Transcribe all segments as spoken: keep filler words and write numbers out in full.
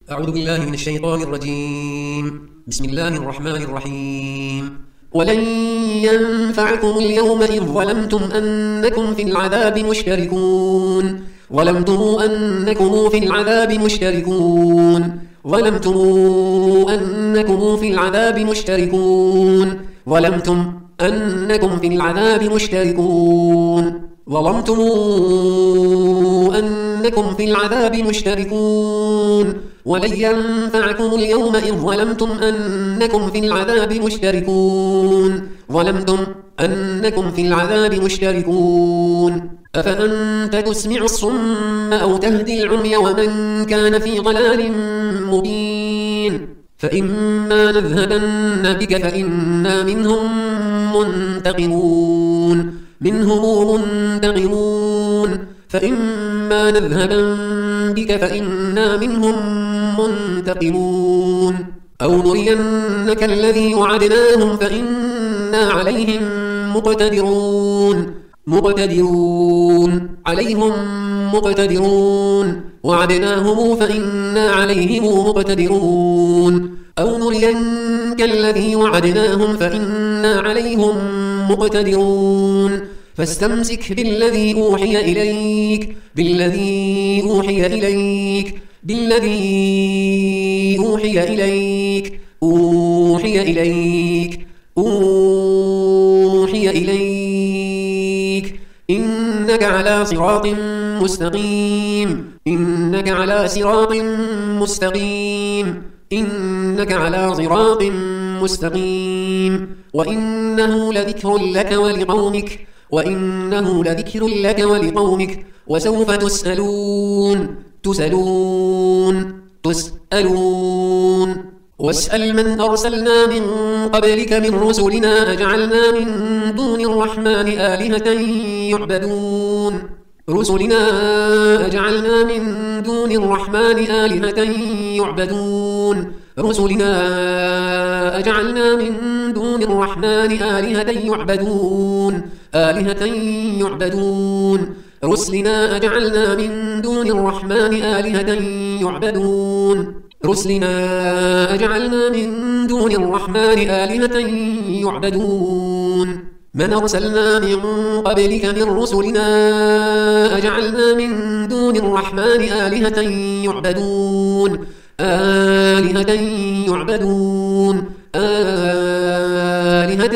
أعوذ بالله من الشيطان الرجيم. بسم الله الرحمن الرحيم. ولن ينفعكم اليوم إذ ظلمتم أنكم في العذاب مشتركون ظلمتم أنكم في العذاب مشتركون ظلمتم أنكم في العذاب مشتركون ظلمتم أنكم في العذاب مشتركون ظلمتم أنكم في العذاب مشتركون ولن ينفعكم اليوم إذ ظلمتم أنكم في العذاب مشتركون ظلمتم أنكم في العذاب مشتركون أفأنت تسمع الصم أو تهدي العمي ومن كان في ضلال مبين فإما نذهبن بك فإنا منهم منتقمون منهم منتقمون فإما نذهبن بك فإنا منهم منتقمون أو نرينك الذي وعدناهم فإنا عليهم مقتدرون مقتدرون عليهم مقتدرون وعدناهم فإنا عليهم مقتدرون أو نرينك الذي وعدناهم فإنا عليهم مقتدرون فاستمسك بالذي أوحي إليك بالذي أوحي إليك بالذي أوحي إليك أوحي إليك أوحي إليك إنك على صراط مستقيم إنك على صراط مستقيم إنك على صراط مستقيم وإنه لذكر لك ولقومك وإنه لذكر لك ولقومك وسوف تسألون تسألون تسألون واسأل من أرسلنا من قبلك من رسلنا أجعلنا من دون الرحمن آلهة يعبدون رسلنا أجعلنا من دون الرحمن آلهة يعبدون رسلنا أجعلنا من دون الرحمن آلهة يعبدون آلهة يعبدون رسلنا أجعلنا من دون الرحمن آلهة يعبدون رسلنا أجعلنا من دون الرحمن آلهة يعبدون من أرسلنا من قبلك من رسلنا أجعلنا من دون الرحمن آلهة يعبدون آلهة يعبدون آلهة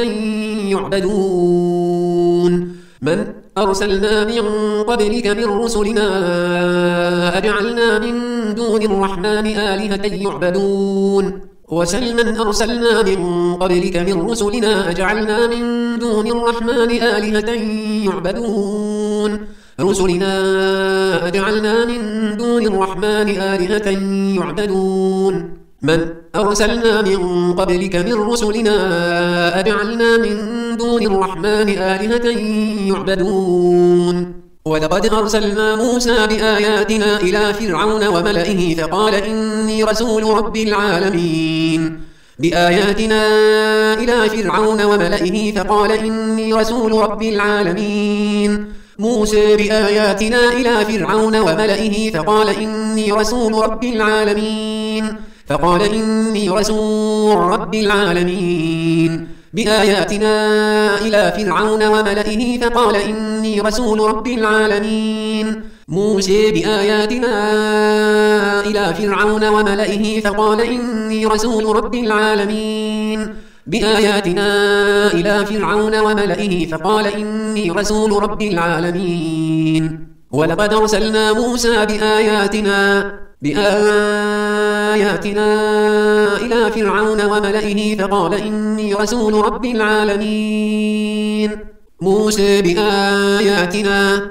يعبدون من أرسلنا من قبلك من رسلنا أجعلنا من دون الرحمن آلهة يعبدون وسل من أرسلنا من قبلك من رسلنا أجعلنا من دون الرحمن آلهة يعبدون رسلنا أجعلنا من دون الرحمن آلهة يعبدون من أرسلنا من قبلك من رسلنا أجعلنا من دون الرحمن آلهة يعبدون ولقد أرسلنا موسى بآياتنا إلى فرعون وملئه فقال إني رسول رب العالمين بآياتنا إلى فرعون وملئه فقال إني رسول رب العالمين موسى بآياتنا إلى فرعون وملئه فقال إني رسول رب العالمين فقال إني رسول رب العالمين بآياتنا إلى فرعون وملئه فقال إني رسول رب العالمين موسى بآياتنا إلى فرعون وملئه فقال إني رسول رب العالمين بآياتنا إلى فرعون وملئه فقال إني رسول رب العالمين ولقد أرسلنا موسى بآياتنا بآياتنا إلى فرعون وملئه فقال إني رسول رب العالمين موسى بآياتنا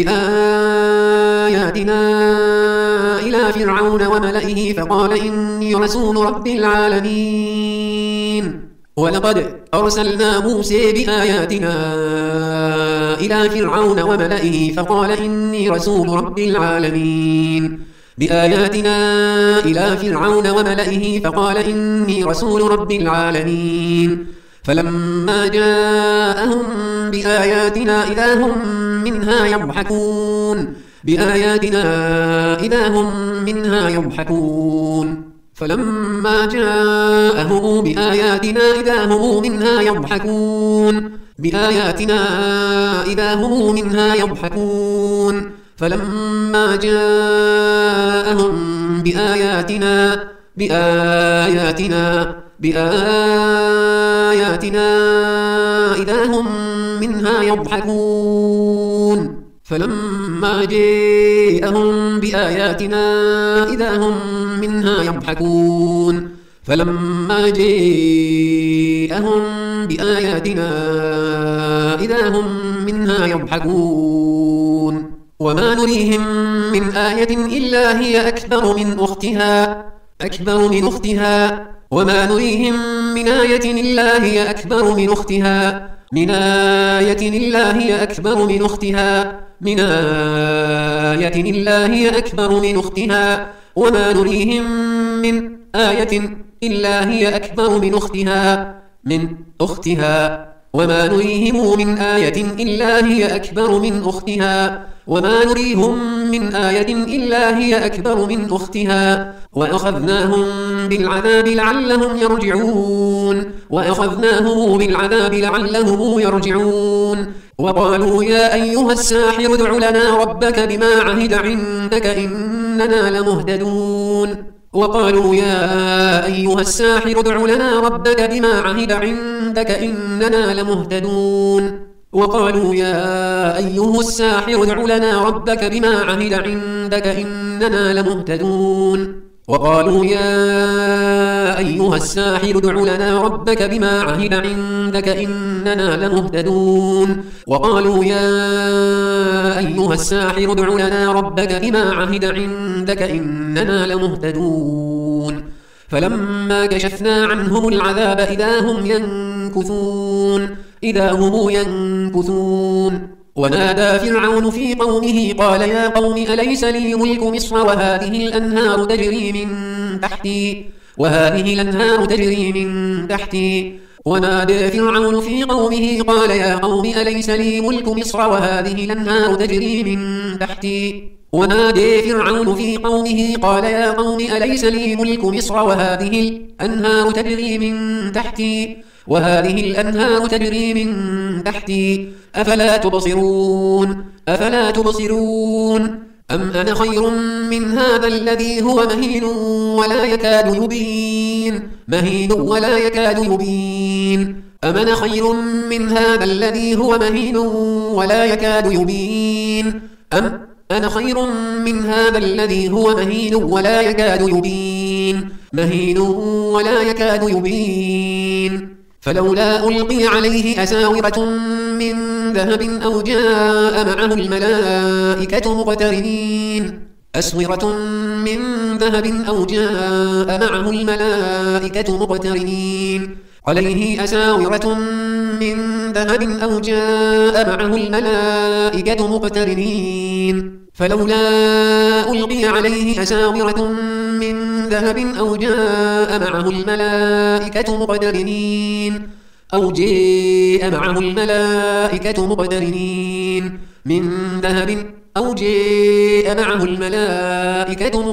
بآياتنا إلى فرعون وملئه فقال إني رسول رب العالمين ولقد أرسلنا موسى بآياتنا إلى فرعون وملئه فقال إني رسول رب العالمين بآياتنا إلى فرعون وملئه فقال إني رسول رب العالمين فلما جاءهم بآياتنا إذا هم منها يضحكون بآياتنا إذا هم منها يضحكون فلما جاءهم بآياتنا إذا هم منها يضحكون بآياتنا إذا هم منها يضحكون فلما جاءهم بآياتنا بآياتنا بآياتنا إذا هم منها يضحكون فلما جاءهم بآياتنا إذا هم منها يضحكون فلما جاءهم بآياتنا إذا هم منها يضحكون وما نريهم من آية إلا هي أكبر من أختها أكبر من أختها وما نريهم من آية إلا هي أكبر من أختها من آية إلا هي أكبر من أختها من آية إلا هي أكبر من أختها وما نريهم من آية إلا هي أكبر من أختها من أختها وما نريهم من آية إلا هي أكبر من أختها وما نريهم من آية إلا هي أكبر من أختها وأخذناهم بالعذاب لعلهم يرجعون وأخذناهم بالعذاب لعلهم يرجعون وقالوا يا أيها الساحر ادع لنا ربك بما عهد عندك إننا لمهتدون وقالوا يا أيها الساحر ادع لنا ربك بما عهد عندك إننا لمهتدون وقالوا يا أيها الساحر ادع لنا ربك بما عهد عندك إننا لمهتدون وقالوا يا أيها الساحر ادع لنا ربك بما عهد عندك إننا لمهتدون وقالوا يا أيها الساحر ادع لنا ربك بما عهد عندك إننا لمهتدون فلما كشفنا عنهم العذاب إذا هم ينكثون إذا هم ينكثون ونادى فرعون في قومه قال يا قوم أليس لي ملك مصر وهذه الأنهار تجري من تحتي وهذه الأنهار تجري من تحتي ونادى فرعون في قومه قال يا قوم أليس لي ملك مصر وهذه الأنهار تجري من تحتي ونادى فرعون في قومه قال يا قوم أليس لي ملك مصر وهذه الأنهار تجري من تحتي وهذه الأنهار تجري من تحتي أفلا تبصرون أفلا تبصرون أم أنا خير من هذا الذي هو مهين ولا يكاد يبين مهين ولا يكاد يبين أم أنا خير من هذا الذي هو مهين ولا يكاد يبين أم أنا خير من هذا الذي هو مهين ولا يكاد يبين مهين ولا يكاد يبين فلولا ألقي عليه أساورة من ذهب أو جاء معه الملائكة مقترنين أسورة من ذهب أو جاء معه الملائكة مقترنين عليه أساورة من ذهب أو جاء معه الملائكة مقترنين فلولا ألقي عليه أساورة من ذهب أو جاء معه الملائكة مقترنين أو جاء معه الملائكة مقترنين من ذهب أو جاء معه الملائكة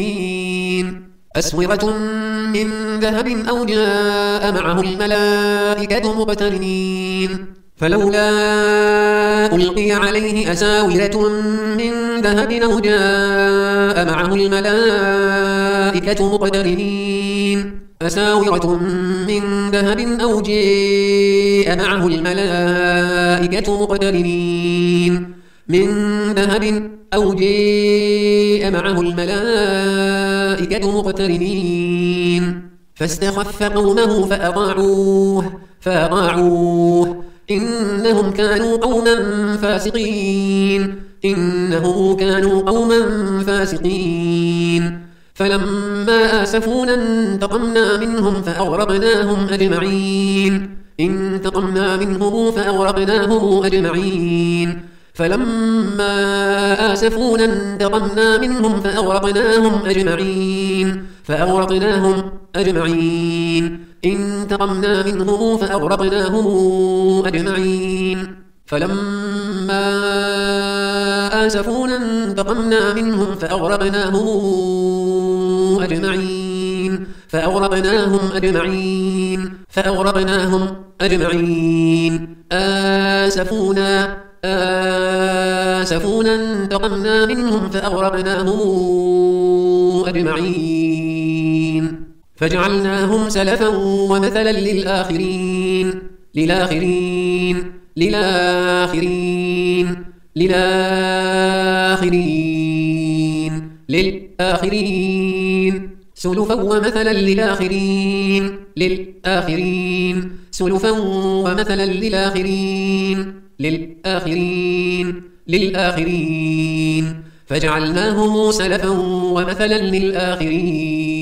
مقترنين أسورة من ذهب أو جاء معه الملائكة مقترنين فلولا ألقي عليه أساورة من ذهب أو جاء معه الملائكة مقترنين أساورة من ذهب أو جاء معه الملائكة مقترنين من ذهب أو جاء معه الملائكة مقترنين فاستخف قومه فأطاعوه فأطاعوه إنهم كانوا قوما فاسقين إنهم كانوا قوما فاسقين فلما آسفونا انتقمنا منهم فأغرقناهم أجمعين انتقمنا منهم فأغرقناهم أجمعين فلما آسفونا انتقمنا منهم فأغرقناهم أجمعين فأغرقناهم أجمعين انتقمنا منهم فأغرقناهم أجمعين فلما آسفونا انتقمنا منهم فأغرقناهم أجمعين فأغرقناهم أجمعين فأغرقناهم أجمعين آسفونا آسفونا انتقمنا منهم فأغرقناهم أجمعين فجعلناهم سلفا ومثلا للآخرين للآخرين للآخرين للآخرين للآخرين سلفا ومثلا للآخرين للآخرين سلفا ومثلا للآخرين للآخرين للآخرين فجعلناهم سلفا ومثلا للآخرين